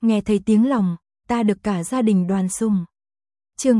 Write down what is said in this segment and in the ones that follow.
nghe thấy tiếng lòng, ta được cả gia đình đoàn sùng. Chương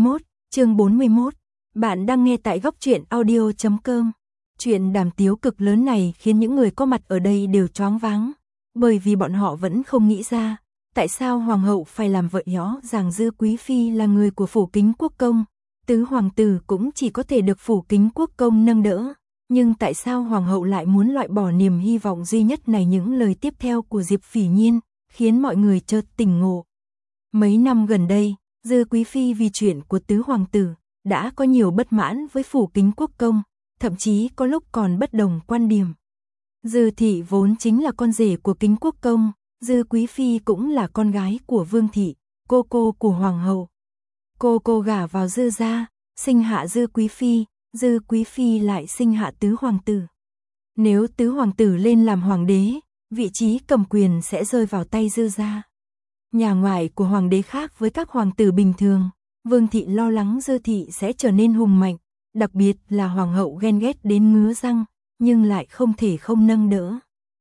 41, bạn đang nghe tại góc truyện audio.com. Chuyện đàm tiếu cực lớn này khiến những người có mặt ở đây đều choáng váng, bởi vì bọn họ vẫn không nghĩ ra, tại sao hoàng hậu phải làm vợ nhỏ rằng Dư Quý Phi là người của phủ Kính Quốc Công, tứ hoàng tử cũng chỉ có thể được phủ Kính Quốc Công nâng đỡ, nhưng tại sao hoàng hậu lại muốn loại bỏ niềm hy vọng duy nhất này? Những lời tiếp theo của Diệp Phỉ Nhiên khiến mọi người chợt tỉnh ngộ. Mấy năm gần đây, Dư Quý Phi vì chuyện của tứ hoàng tử đã có nhiều bất mãn với phủ Kính Quốc Công, thậm chí có lúc còn bất đồng quan điểm. Dư thị vốn chính là con rể của Kính Quốc Công, Dư Quý Phi cũng là con gái của Vương thị, cô của hoàng hậu. Cô gả vào Dư gia, sinh hạ Dư Quý Phi lại sinh hạ tứ hoàng tử. Nếu tứ hoàng tử lên làm hoàng đế, vị trí cầm quyền sẽ rơi vào tay Dư gia. Nhà ngoại của hoàng đế khác với các hoàng tử bình thường, Vương thị lo lắng Dư thị sẽ trở nên hùng mạnh, đặc biệt là hoàng hậu ghen ghét đến ngứa răng, nhưng lại không thể không nâng đỡ.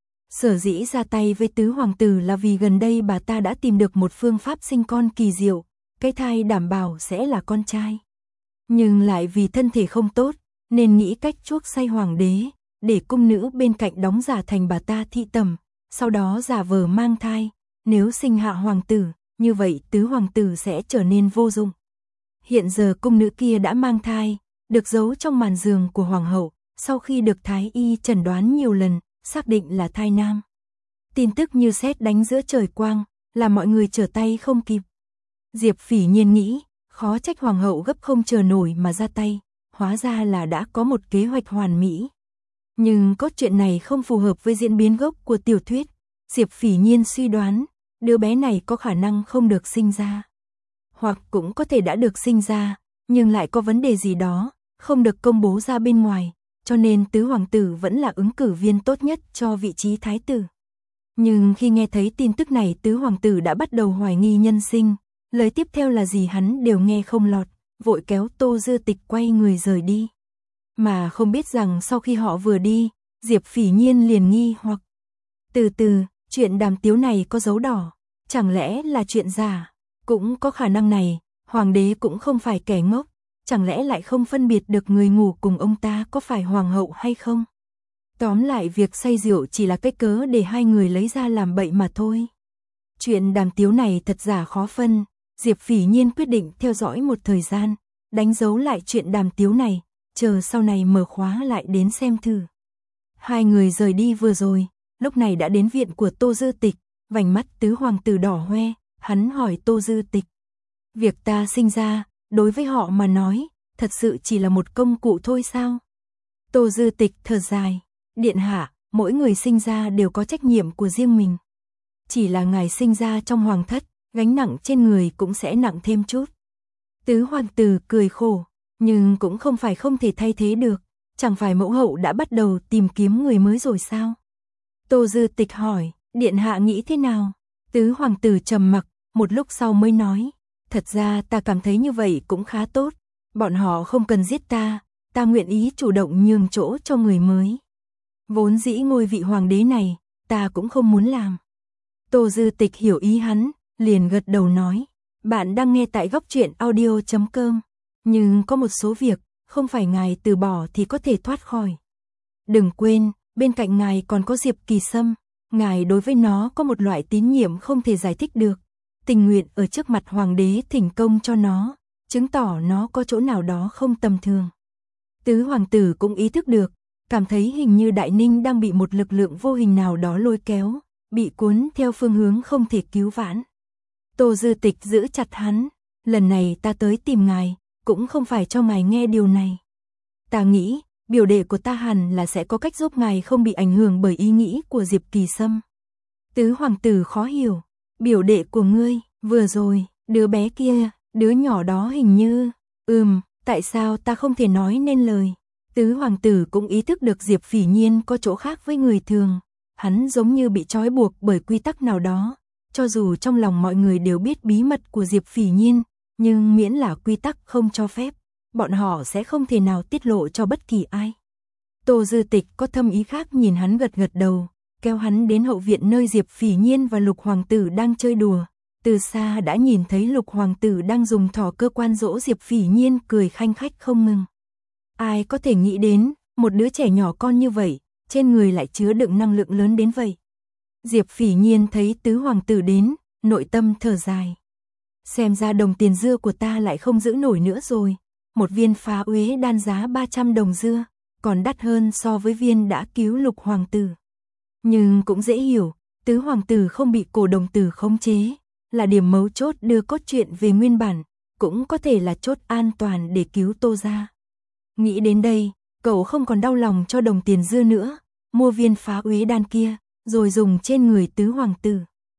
Sở dĩ ra tay với tứ hoàng tử là vì gần đây bà ta đã tìm được một phương pháp sinh con kỳ diệu, cái thai đảm bảo sẽ là con trai. Nhưng lại vì thân thể không tốt, nên nghĩ cách chuốc say hoàng đế, để cung nữ bên cạnh đóng giả thành bà ta thị tẩm, sau đó giả vờ mang thai. Nếu sinh hạ hoàng tử, như vậy tứ hoàng tử sẽ trở nên vô dụng. Hiện giờ cung nữ kia đã mang thai, được giấu trong màn giường của hoàng hậu, sau khi được thái y chẩn đoán nhiều lần, xác định là thai nam. Tin tức như sét đánh giữa trời quang, làm mọi người trở tay không kịp. Diệp Phỉ Nhiên nghĩ, khó trách hoàng hậu gấp không chờ nổi mà ra tay, hóa ra là đã có một kế hoạch hoàn mỹ. Nhưng cốt truyện này không phù hợp với diễn biến gốc của tiểu thuyết. Diệp Phỉ Nhiên suy đoán, đứa bé này có khả năng không được sinh ra. Hoặc cũng có thể đã được sinh ra, nhưng lại có vấn đề gì đó, không được công bố ra bên ngoài, cho nên tứ hoàng tử vẫn là ứng cử viên tốt nhất cho vị trí thái tử. Nhưng khi nghe thấy tin tức này, tứ hoàng tử đã bắt đầu hoài nghi nhân sinh, lời tiếp theo là gì hắn đều nghe không lọt, vội kéo Tô Dư Tịch quay người rời đi. Mà không biết rằng sau khi họ vừa đi, Diệp Phỉ Nhiên liền nghi hoặc. Từ từ, chuyện đàm tiếu này có dấu đỏ, chẳng lẽ là chuyện giả? Cũng có khả năng này, hoàng đế cũng không phải kẻ ngốc, chẳng lẽ lại không phân biệt được người ngủ cùng ông ta có phải hoàng hậu hay không? Tóm lại việc say rượu chỉ là cái cớ để hai người lấy ra làm bậy mà thôi. Chuyện đàm tiếu này thật giả khó phân, Diệp Phỉ Nhiên quyết định theo dõi một thời gian, đánh dấu lại chuyện đàm tiếu này, chờ sau này mở khóa lại đến xem thử. Hai người rời đi vừa rồi, lúc này đã đến viện của Tô Dư Tịch, vành mắt tứ hoàng tử đỏ hoe, hắn hỏi Tô Dư Tịch. Việc ta sinh ra, đối với họ mà nói, thật sự chỉ là một công cụ thôi sao? Tô Dư Tịch thở dài, điện hạ, mỗi người sinh ra đều có trách nhiệm của riêng mình. Chỉ là ngài sinh ra trong hoàng thất, gánh nặng trên người cũng sẽ nặng thêm chút. Tứ hoàng tử cười khổ, nhưng cũng không phải không thể thay thế được, chẳng phải mẫu hậu đã bắt đầu tìm kiếm người mới rồi sao? Tô Dư Tịch hỏi, điện hạ nghĩ thế nào? Tứ hoàng tử trầm mặc, một lúc sau mới nói, thật ra ta cảm thấy như vậy cũng khá tốt, bọn họ không cần giết ta, ta nguyện ý chủ động nhường chỗ cho người mới. Vốn dĩ ngôi vị hoàng đế này, ta cũng không muốn làm. Tô Dư Tịch hiểu ý hắn, liền gật đầu nói, bạn đang nghe tại góc truyện audio.com, nhưng có một số việc, không phải ngài từ bỏ thì có thể thoát khỏi. Đừng quên, bên cạnh ngài còn có Diệp Kỳ Sâm, ngài đối với nó có một loại tín nhiệm không thể giải thích được, tình nguyện ở trước mặt hoàng đế thỉnh công cho nó, chứng tỏ nó có chỗ nào đó không tầm thường. Tứ hoàng tử cũng ý thức được, cảm thấy hình như Đại Ninh đang bị một lực lượng vô hình nào đó lôi kéo, bị cuốn theo phương hướng không thể cứu vãn. Tô Dư Tịch giữ chặt hắn, lần này ta tới tìm ngài, cũng không phải cho ngài nghe điều này. Ta nghĩ, biểu đệ của ta hẳn là sẽ có cách giúp ngài không bị ảnh hưởng bởi ý nghĩ của Diệp Kỳ Sâm. Tứ hoàng tử khó hiểu, biểu đệ của ngươi, vừa rồi, đứa bé kia, đứa nhỏ đó hình như, tại sao ta không thể nói nên lời. Tứ hoàng tử cũng ý thức được Diệp Phỉ Nhiên có chỗ khác với người thường, hắn giống như bị trói buộc bởi quy tắc nào đó, cho dù trong lòng mọi người đều biết bí mật của Diệp Phỉ Nhiên, nhưng miễn là quy tắc không cho phép, bọn họ sẽ không thể nào tiết lộ cho bất kỳ ai. Tô Dư Tịch có thâm ý khác nhìn hắn gật gật đầu, kéo hắn đến hậu viện nơi Diệp Phỉ Nhiên và Lục Hoàng tử đang chơi đùa. Từ xa đã nhìn thấy Lục Hoàng tử đang dùng thỏ cơ quan dỗ Diệp Phỉ Nhiên cười khanh khách không ngừng. Ai có thể nghĩ đến, một đứa trẻ nhỏ con như vậy, trên người lại chứa đựng năng lượng lớn đến vậy. Diệp Phỉ Nhiên thấy tứ hoàng tử đến, nội tâm thở dài. Xem ra đồng tiền dưa của ta lại không giữ nổi nữa rồi. Một viên phá uế đan giá 300 đồng dưa, còn đắt hơn so với viên đã cứu Lục Hoàng tử. Nhưng cũng dễ hiểu, tứ hoàng tử không bị cổ đồng tử khống chế, là điểm mấu chốt đưa cốt truyện về nguyên bản, cũng có thể là chốt an toàn để cứu Tô gia. Nghĩ đến đây, cậu không còn đau lòng cho đồng tiền dưa nữa, mua viên phá uế đan kia, rồi dùng trên người tứ hoàng tử.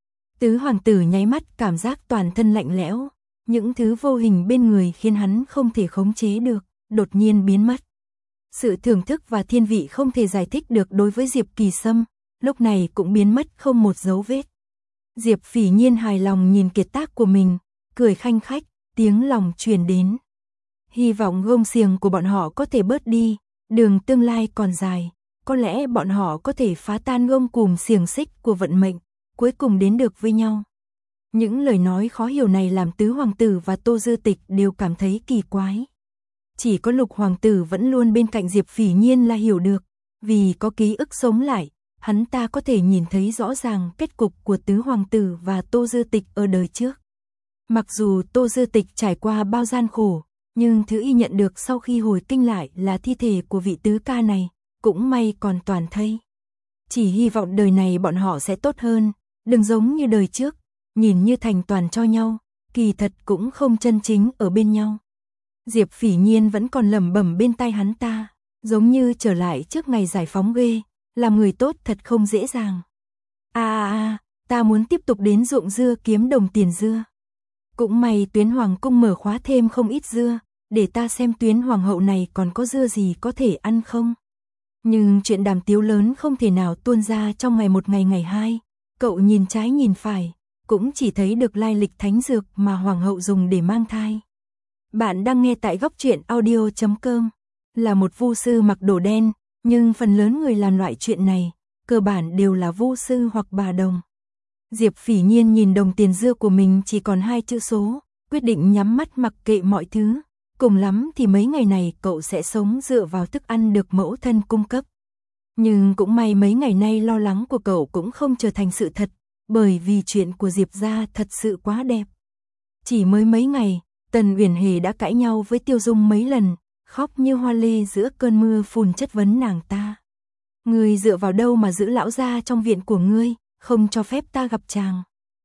Tứ hoàng tử nháy mắt cảm giác toàn thân lạnh lẽo, những thứ vô hình bên người khiến hắn không thể khống chế được, đột nhiên biến mất. Sự thưởng thức và thiên vị không thể giải thích được đối với Diệp Kỳ Sâm, lúc này cũng biến mất không một dấu vết. Diệp Phỉ Nhiên hài lòng nhìn kiệt tác của mình, cười khanh khách, tiếng lòng truyền đến. Hy vọng gông xiềng của bọn họ có thể bớt đi, đường tương lai còn dài, có lẽ bọn họ có thể phá tan gông cùm xiềng xích của vận mệnh, cuối cùng đến được với nhau. Những lời nói khó hiểu này làm tứ hoàng tử và Tô Dư Tịch đều cảm thấy kỳ quái. Chỉ có Lục Hoàng tử vẫn luôn bên cạnh Diệp Phỉ Nhiên là hiểu được, vì có ký ức sống lại, hắn ta có thể nhìn thấy rõ ràng kết cục của tứ hoàng tử và Tô Dư Tịch ở đời trước. Mặc dù Tô Dư Tịch trải qua bao gian khổ, nhưng thứ y nhận được sau khi hồi kinh lại là thi thể của vị tứ ca này, cũng may còn toàn thây. Chỉ hy vọng đời này bọn họ sẽ tốt hơn, đừng giống như đời trước, nhìn như thành toàn cho nhau, kỳ thật cũng không chân chính ở bên nhau. Diệp Phỉ Nhiên vẫn còn lẩm bẩm bên tai hắn ta, giống như trở lại trước ngày giải phóng ghê, làm người tốt thật không dễ dàng. Ta muốn tiếp tục đến ruộng dưa kiếm đồng tiền dưa. Cũng may Tuyến Hoàng cung mở khóa thêm không ít dưa, để ta xem Tuyến Hoàng hậu này còn có dưa gì có thể ăn không. Nhưng chuyện đàm tiếu lớn không thể nào tuôn ra trong ngày một ngày hai, cậu nhìn trái nhìn phải, cũng chỉ thấy được lai lịch thánh dược mà Hoàng hậu dùng để mang thai. Bạn đang nghe tại góc truyện audio.com, là một vu sư mặc đồ đen, nhưng phần lớn người làm loại chuyện này, cơ bản đều là vu sư hoặc bà đồng. Diệp Phỉ Nhiên nhìn đồng tiền dưa của mình chỉ còn 2 chữ số, quyết định nhắm mắt mặc kệ mọi thứ, cùng lắm thì mấy ngày này cậu sẽ sống dựa vào thức ăn được mẫu thân cung cấp. Nhưng cũng may mấy ngày nay lo lắng của cậu cũng không trở thành sự thật, bởi vì chuyện của Diệp gia thật sự quá đẹp. Chỉ mới mấy ngày, Tần Uyển Hề đã cãi nhau với Tiêu Dung mấy lần, khóc như hoa lê giữa cơn mưa phùn chất vấn nàng ta. Ngươi dựa vào đâu mà giữ lão gia trong viện của ngươi, không cho phép ta gặp chàng.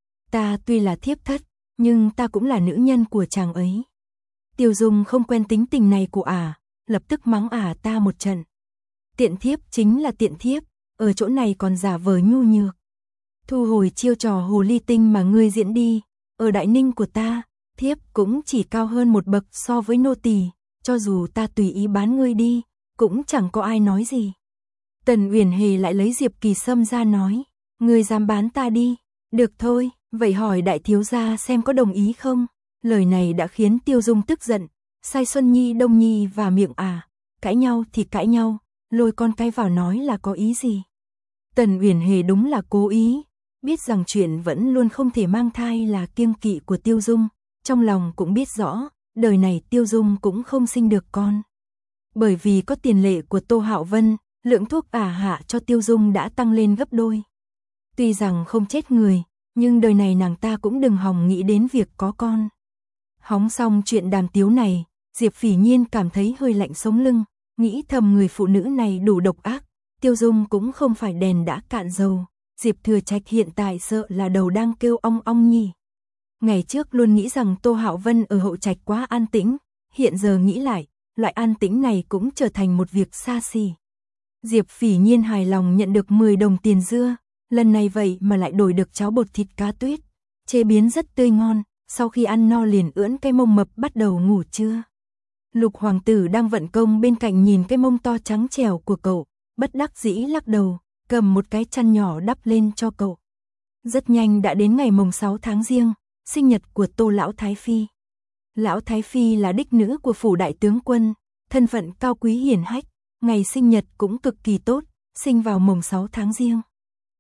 Ta tuy là thiếp thất, nhưng ta cũng là nữ nhân của chàng ấy. Tiêu Dung không quen tính tình này của lập tức mắng ta một trận. Tiện thiếp chính là tiện thiếp, ở chỗ này còn giả vờ nhu nhược. Thu hồi chiêu trò hồ ly tinh mà ngươi diễn đi, ở Đại Ninh của ta, thiếp cũng chỉ cao hơn một bậc so với nô tỳ, cho dù ta tùy ý bán ngươi đi, cũng chẳng có ai nói gì. Tần Uyển Hề lại lấy Diệp Kỳ Sâm ra nói, ngươi dám bán ta đi, được thôi, vậy hỏi đại thiếu gia xem có đồng ý không? Lời này đã khiến Tiêu Dung tức giận, sai Xuân Nhi, Đông Nhi và miệng cãi nhau thì cãi nhau, lôi con cái vào nói là có ý gì? Tần Uyển Hề đúng là cố ý, biết rằng chuyện vẫn luôn không thể mang thai là kiêng kỵ của Tiêu Dung, trong lòng cũng biết rõ, đời này Tiêu Dung cũng không sinh được con. Bởi vì có tiền lệ của Tô Hạo Vân, lượng thuốc hạ cho Tiêu Dung đã tăng lên gấp đôi. Tuy rằng không chết người, nhưng đời này nàng ta cũng đừng hòng nghĩ đến việc có con. Hóng xong chuyện đàm tiếu này, Diệp Phỉ Nhiên cảm thấy hơi lạnh sống lưng, nghĩ thầm người phụ nữ này đủ độc ác, Tiêu Dung cũng không phải đèn đã cạn dầu, Diệp Thừa Trạch hiện tại sợ là đầu đang kêu ong ong nhỉ. Ngày trước luôn nghĩ rằng Tô Hạo Vân ở Hậu Trạch quá an tĩnh, hiện giờ nghĩ lại, loại an tĩnh này cũng trở thành một việc xa xỉ. Diệp Phỉ Nhiên hài lòng nhận được 10 đồng tiền dưa, lần này vậy mà lại đổi được cháo bột thịt cá tuyết, chế biến rất tươi ngon, sau khi ăn no liền ưỡn cái mông mập bắt đầu ngủ trưa. Lục Hoàng tử đang vận công bên cạnh nhìn cái mông to trắng trẻo của cậu, bất đắc dĩ lắc đầu, cầm một cái chăn nhỏ đắp lên cho cậu. Rất nhanh đã đến ngày mồng 6 tháng Giêng, sinh nhật của Tô Lão Thái Phi. Lão Thái Phi là đích nữ của phủ đại tướng quân, thân phận cao quý hiển hách, ngày sinh nhật cũng cực kỳ tốt, sinh vào mồng 6 tháng Giêng.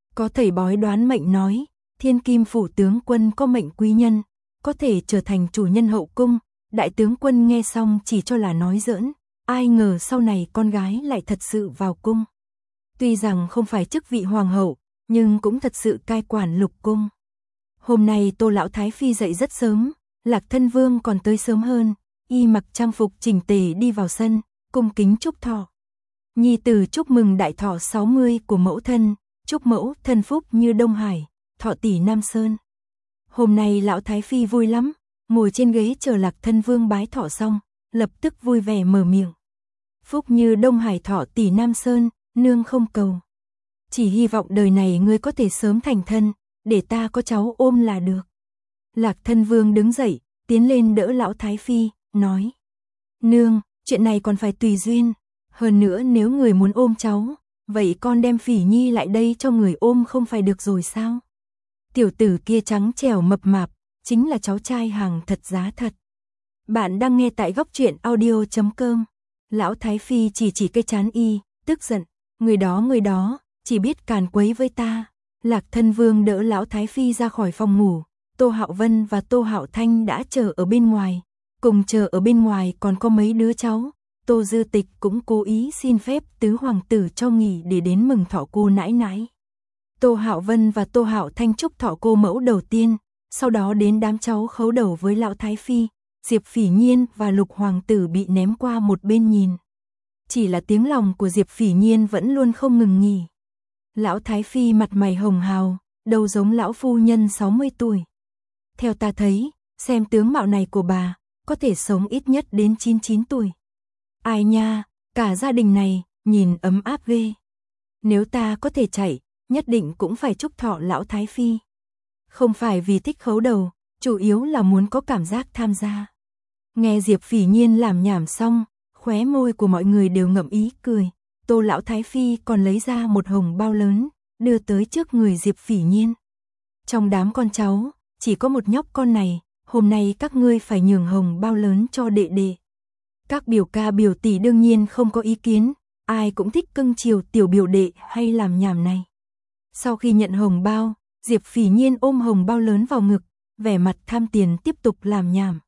Có thầy bói đoán mệnh nói, Thiên Kim phủ tướng quân có mệnh quý nhân, có thể trở thành chủ nhân hậu cung. Đại tướng quân nghe xong chỉ cho là nói giỡn, ai ngờ sau này con gái lại thật sự vào cung. Tuy rằng không phải chức vị hoàng hậu, nhưng cũng thật sự cai quản lục cung. Hôm nay Tô lão thái phi dậy rất sớm, Lạc Thân Vương còn tới sớm hơn, y mặc trang phục chỉnh tề đi vào sân, cung kính chúc thọ. Nhi tử chúc mừng đại thọ 60 của mẫu thân, chúc mẫu thân phúc như Đông Hải, thọ tỷ Nam Sơn. Hôm nay lão thái phi vui lắm, ngồi trên ghế chờ Lạc Thân Vương bái thọ xong, lập tức vui vẻ mở miệng. Phúc như Đông Hải, thọ tỷ Nam Sơn, nương không cầu. Chỉ hy vọng đời này ngươi có thể sớm thành thân, để ta có cháu ôm là được. Lạc Thân Vương đứng dậy, tiến lên đỡ lão thái phi, nói: Nương, chuyện này còn phải tùy duyên. Hơn nữa nếu người muốn ôm cháu, vậy con đem Phỉ Nhi lại đây cho người ôm không phải được rồi sao? Tiểu tử kia trắng trẻo mập mạp, chính là cháu trai hàng thật giá thật. Bạn đang nghe tại góc truyện audio.com. Lão thái phi chỉ cái trán y, tức giận, người đó, chỉ biết càn quấy với ta. Lạc Thân Vương đỡ lão thái phi ra khỏi phòng ngủ, Tô Hạo Vân và Tô Hạo Thanh đã chờ ở bên ngoài, cùng chờ ở bên ngoài còn có mấy đứa cháu. Tô Dư Tịch cũng cố ý xin phép tứ hoàng tử cho nghỉ để đến mừng thọ cô nãi nãi. Tô Hạo Vân và Tô Hạo Thanh chúc thọ cô mẫu đầu tiên, sau đó đến đám cháu khấu đầu với lão thái phi. Diệp Phỉ Nhiên và Lục hoàng tử bị ném qua một bên nhìn. Chỉ là tiếng lòng của Diệp Phỉ Nhiên vẫn luôn không ngừng nghỉ. Lão thái phi mặt mày hồng hào, đầu giống lão phu nhân 60 tuổi. Theo ta thấy, xem tướng mạo này của bà, có thể sống ít nhất đến 99 tuổi. Ai nha, cả gia đình này, nhìn ấm áp ghê. Nếu ta có thể chạy, nhất định cũng phải chúc thọ lão thái phi. Không phải vì thích khấu đầu, chủ yếu là muốn có cảm giác tham gia. Nghe Diệp Phỉ Nhiên làm nhảm xong, khóe môi của mọi người đều ngậm ý cười. Tô lão thái phi còn lấy ra một hồng bao lớn, đưa tới trước người Diệp Phỉ Nhiên. Trong đám con cháu, chỉ có một nhóc con này, hôm nay các ngươi phải nhường hồng bao lớn cho đệ đệ. Các biểu ca biểu tỷ đương nhiên không có ý kiến, ai cũng thích cưng chiều tiểu biểu đệ hay làm nhảm này. Sau khi nhận hồng bao, Diệp Phỉ Nhiên ôm hồng bao lớn vào ngực, vẻ mặt tham tiền tiếp tục làm nhảm.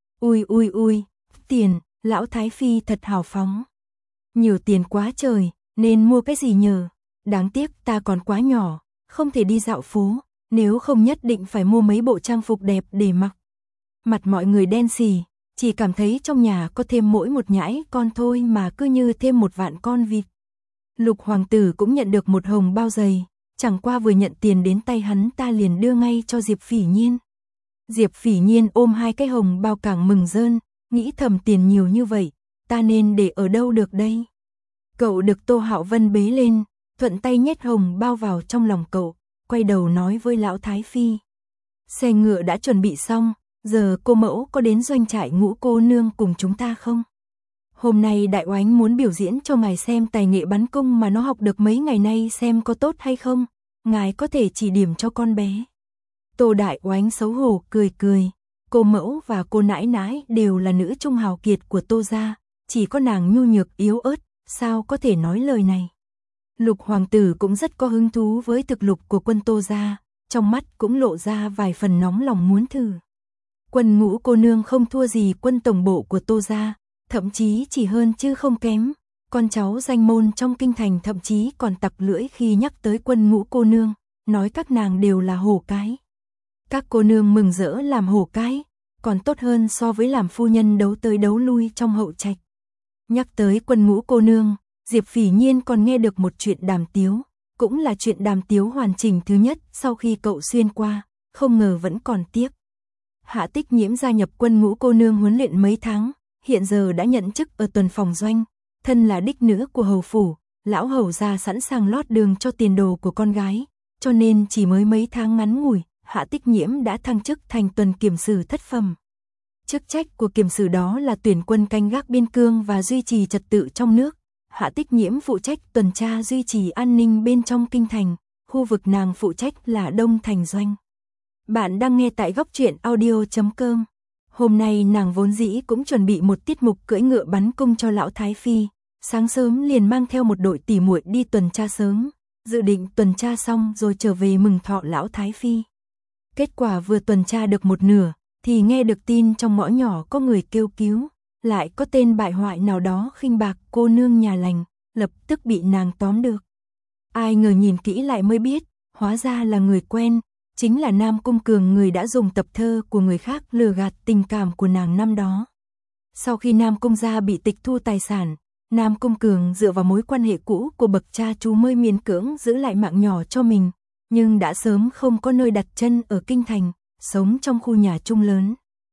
Ui, tiền, lão thái phi thật hào phóng. Nhiều tiền quá trời, nên mua cái gì nhờ. Đáng tiếc ta còn quá nhỏ, không thể đi dạo phố, nếu không nhất định phải mua mấy bộ trang phục đẹp để mặc. Mặt mọi người đen xì, chỉ cảm thấy trong nhà có thêm mỗi một nhãi con thôi mà cứ như thêm một vạn con vịt. Lục hoàng tử cũng nhận được một hồng bao dày, chẳng qua vừa nhận tiền đến tay hắn ta liền đưa ngay cho Diệp Phỉ Nhiên. Diệp Phỉ Nhiên ôm hai cái hồng bao càng mừng rơn, nghĩ thầm tiền nhiều như vậy, ta nên để ở đâu được đây. Cậu được Tô Hạo Vân bế lên, thuận tay nhét hồng bao vào trong lòng cậu, quay đầu nói với lão thái phi. Xe ngựa đã chuẩn bị xong, giờ cô mẫu có đến doanh trại Ngũ cô nương cùng chúng ta không? Hôm nay đại oánh muốn biểu diễn cho ngài xem tài nghệ bắn cung mà nó học được mấy ngày nay xem có tốt hay không, ngài có thể chỉ điểm cho con bé. Tô đại oánh xấu hổ cười, cô mẫu và cô nãi nãi đều là nữ trung hào kiệt của Tô gia, chỉ có nàng nhu nhược yếu ớt, sao có thể nói lời này. Lục hoàng tử cũng rất có hứng thú với thực lực của quân Tô gia, trong mắt cũng lộ ra vài phần nóng lòng muốn thử. Quân Ngũ cô nương không thua gì quân tổng bộ của Tô gia, thậm chí chỉ hơn chứ không kém. Con cháu danh môn trong kinh thành thậm chí còn tặc lưỡi khi nhắc tới quân Ngũ cô nương, nói các nàng đều là hổ cái. Các cô nương mừng rỡ làm hổ cái, còn tốt hơn so với làm phu nhân đấu tới đấu lui trong hậu trạch. Nhắc tới quân Ngũ cô nương, Diệp Phỉ Nhiên còn nghe được một chuyện đàm tiếu, cũng là chuyện đàm tiếu hoàn chỉnh thứ nhất sau khi cậu xuyên qua, không ngờ vẫn còn tiếc. Hạ Tích Nhiễm gia nhập quân Ngũ cô nương huấn luyện mấy tháng, hiện giờ đã nhận chức ở tuần phòng doanh, thân là đích nữ của hầu phủ, lão hầu gia sẵn sàng lót đường cho tiền đồ của con gái, cho nên chỉ mới mấy tháng ngắn ngủi, Hạ Tích Nhiễm đã thăng chức thành tuần kiểm sử thất phẩm. Chức trách của kiểm sử đó là tuyển quân canh gác biên cương và duy trì trật tự trong nước. Hạ Tích Nhiễm phụ trách tuần tra duy trì an ninh bên trong kinh thành, khu vực nàng phụ trách là Đông Thành Doanh. Bạn đang nghe tại góc truyện audio.com. Hôm nay nàng vốn dĩ cũng chuẩn bị một tiết mục cưỡi ngựa bắn cung cho lão thái phi, sáng sớm liền mang theo một đội tỉ muội đi tuần tra sớm, dự định tuần tra xong rồi trở về mừng thọ lão Thái Phi. Kết quả vừa tuần tra được một nửa, thì nghe được tin trong ngõ nhỏ có người kêu cứu, lại có tên bại hoại nào đó khinh bạc cô nương nhà lành, lập tức bị nàng tóm được. Ai ngờ nhìn kỹ lại mới biết, hóa ra là người quen, chính là Nam Cung Cường, người đã dùng tập thơ của người khác lừa gạt tình cảm của nàng năm đó. Sau khi Nam Cung gia bị tịch thu tài sản, Nam Cung Cường dựa vào mối quan hệ cũ của bậc cha chú mới miễn cưỡng giữ lại mạng nhỏ cho mình, nhưng đã sớm không có nơi đặt chân ở kinh thành, sống trong khu nhà chung lớn.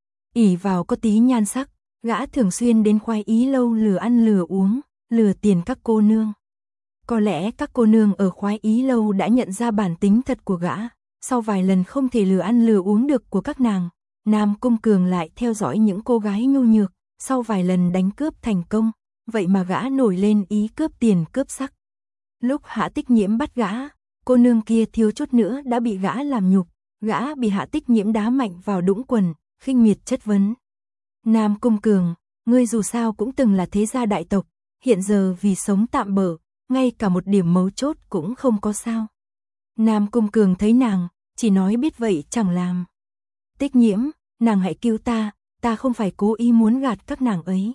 Ỷ vào có tí nhan sắc, gã thường xuyên đến Khoái Ý lâu lừa ăn lừa uống, lừa tiền các cô nương. Có lẽ các cô nương ở Khoái Ý lâu đã nhận ra bản tính thật của gã, sau vài lần không thể lừa ăn lừa uống được của các nàng, Nam Cung Cường lại theo dõi những cô gái nhu nhược, sau vài lần đánh cướp thành công, vậy mà gã nổi lên ý cướp tiền cướp sắc. Lúc Hạ Tích Nhiễm bắt gã, cô nương kia thiếu chút nữa đã bị gã làm nhục, gã bị Hạ Tích Nhiễm đá mạnh vào đũng quần, khinh miệt chất vấn. Nam Cung Cường, ngươi dù sao cũng từng là thế gia đại tộc, hiện giờ vì sống tạm bợ, ngay cả một điểm mấu chốt cũng không có sao. Nam Cung Cường thấy nàng, chỉ nói biết vậy chẳng làm. Tích Nhiễm, nàng hãy cứu ta không phải cố ý muốn gạt các nàng ấy.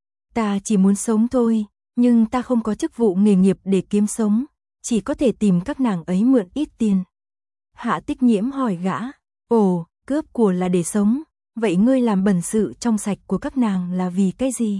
Ta chỉ muốn sống thôi, nhưng ta không có chức vụ nghề nghiệp để kiếm sống, chỉ có thể tìm các nàng ấy mượn ít tiền. Hạ Tích Nhiễm hỏi gã, ồ, cướp của là để sống, vậy ngươi làm bẩn sự trong sạch của các nàng là vì cái gì?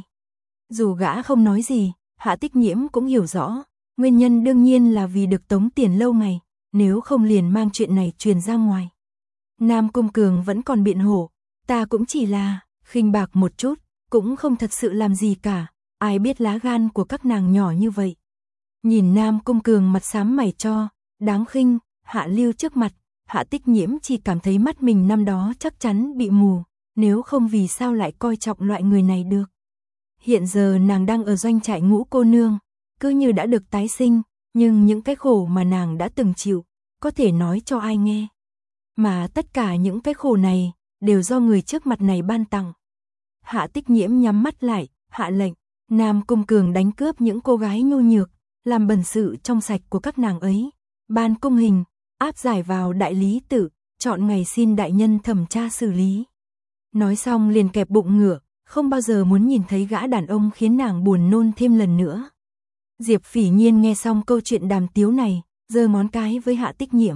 Dù gã không nói gì, Hạ Tích Nhiễm cũng hiểu rõ, nguyên nhân đương nhiên là vì được tống tiền lâu ngày, nếu không liền mang chuyện này truyền ra ngoài. Nam Cung Cường vẫn còn biện hộ, ta cũng chỉ là khinh bạc một chút, cũng không thật sự làm gì cả, ai biết lá gan của các nàng nhỏ như vậy. Nhìn Nam Cung Cường mặt xám mày cho, đáng khinh, hạ lưu trước mặt, Hạ Tích Nhiễm chỉ cảm thấy mắt mình năm đó chắc chắn bị mù, nếu không vì sao lại coi trọng loại người này được. Hiện giờ nàng đang ở doanh trại Ngũ cô nương, cứ như đã được tái sinh, nhưng những cái khổ mà nàng đã từng chịu, có thể nói cho ai nghe. Mà tất cả những cái khổ này, đều do người trước mặt này ban tặng. Hạ Tích Nhiễm nhắm mắt lại, hạ lệnh, Nam Cung Cường đánh cướp những cô gái nhu nhược, làm bẩn sự trong sạch của các nàng ấy, ban cung hình, áp giải vào đại lý tự, chọn ngày xin đại nhân thẩm tra xử lý. Nói xong liền kẹp bụng ngựa, không bao giờ muốn nhìn thấy gã đàn ông khiến nàng buồn nôn thêm lần nữa. Diệp Phỉ Nhiên nghe xong câu chuyện đàm tiếu này, giơ ngón cái với Hạ Tích Nhiễm.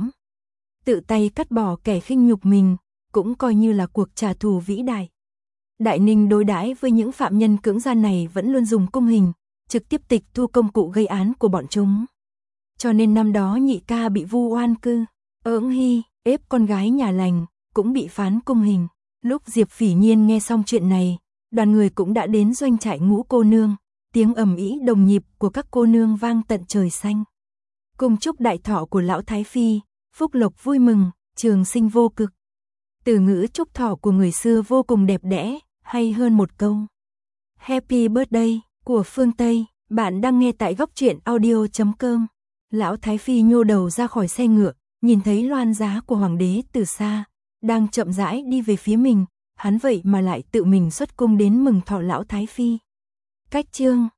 Tự tay cắt bỏ kẻ khinh nhục mình, cũng coi như là cuộc trả thù vĩ đại. Đại Ninh đối đãi với những phạm nhân cưỡng gian này vẫn luôn dùng cung hình, trực tiếp tịch thu công cụ gây án của bọn chúng. Cho nên năm đó nhị ca bị vu oan cư, Ưỡng Hy, ép con gái nhà lành, cũng bị phán cung hình. Lúc Diệp Phỉ Nhiên nghe xong chuyện này, đoàn người cũng đã đến doanh trại Ngũ cô nương, tiếng ầm ĩ đồng nhịp của các cô nương vang tận trời xanh. Cùng chúc đại thọ của lão Thái Phi, phúc lộc vui mừng, trường sinh vô cực. Từ ngữ chúc thọ của người xưa vô cùng đẹp đẽ, hay hơn một câu. Happy birthday của phương Tây, bạn đang nghe tại góc truyện audio.com. Lão Thái Phi nhô đầu ra khỏi xe ngựa, nhìn thấy loan giá của hoàng đế từ xa, đang chậm rãi đi về phía mình, hắn vậy mà lại tự mình xuất cung đến mừng thọ lão Thái Phi. Cách chương